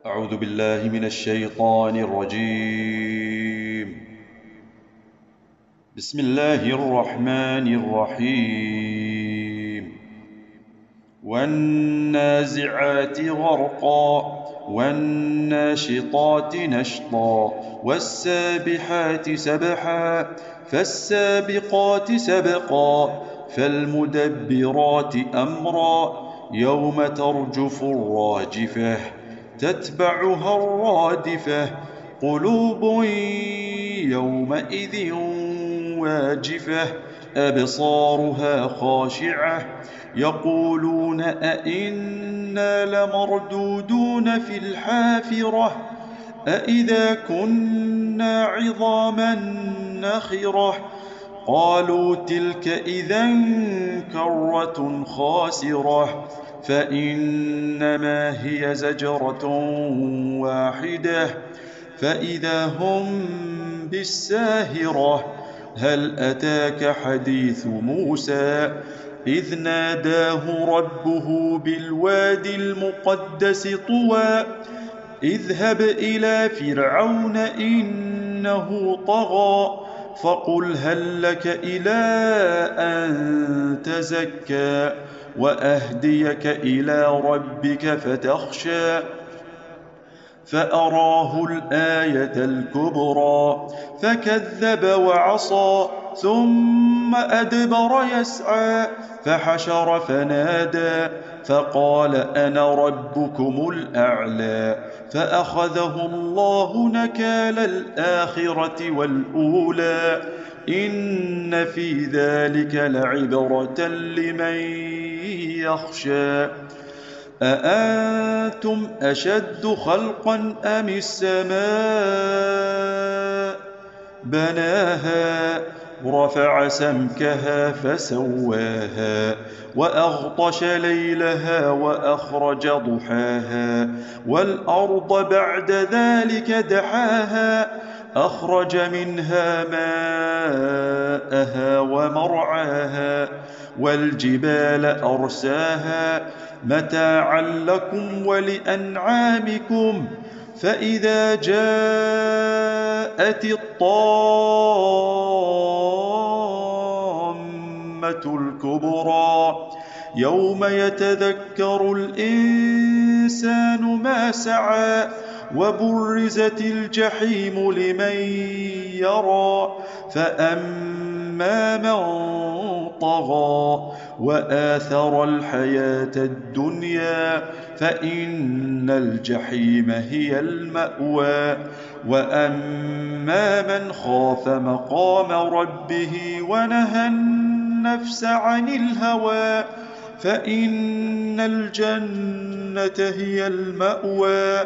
أعوذ بالله من الشيطان الرجيم. بسم الله الرحمن الرحيم. والنازعات غرقا والناشطات نشطا والسابحات سبحا فالسابقات سبقا فالمدبرات أمرا يوم ترجف الراجفة تتبعها الرادفة قلوب يومئذ واجفة أبصارها خاشعة يقولون أئنا لمردودون في الحافرة أئذا كنا عظاما نخرة قالوا تلك إذا كرة خاسرة فإنما هي زجرة واحدة فإذا هم بالساهرة هل أتاك حديث موسى إذ ناداه ربه بالوادي المقدس طوى اذهب إلى فرعون إنه طغى فقل هل لك إلى أن تزكى وأهديك إلى ربك فتخشى فأراه الآية الكبرى فكذب وعصى ثم أدبر يسعى فحشر فنادى فقال أنا ربكم الأعلى فأخذه الله نكال الآخرة والأولى إن في ذلك لعبرة لمن يخشى أأنتم أشد خلقا أم السماء بناها رفع سمكها فسواها وأغطش ليلها وأخرج ضحاها والأرض بعد ذلك دحاها أخرج منها ماءها ومرعاها والجبال أرساها متاعا لكم ولأنعامكم فإذا جاءت الطامة الكبرى يوم يتذكر الإنسان ما سعى وبرزت الجحيم لمن يرى فأما من طغى وآثر الحياة الدنيا فإن الجحيم هي المأوى وأما من خاف مقام ربه ونهى النفس عن الهوى فإن الجنة هي المأوى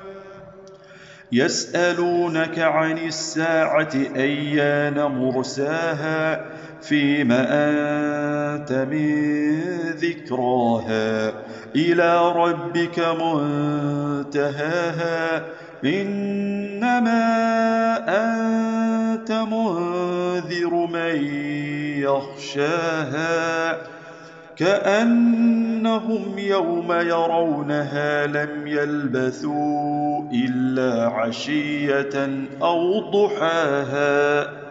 يسألونك عن الساعة أيان مرساها فيم أنت من ذكراها إلى ربك منتهاها إنما أنت منذر من يخشاها كأنهم يوم يرونها لم يلبثوا إلا عشية أو ضحاها.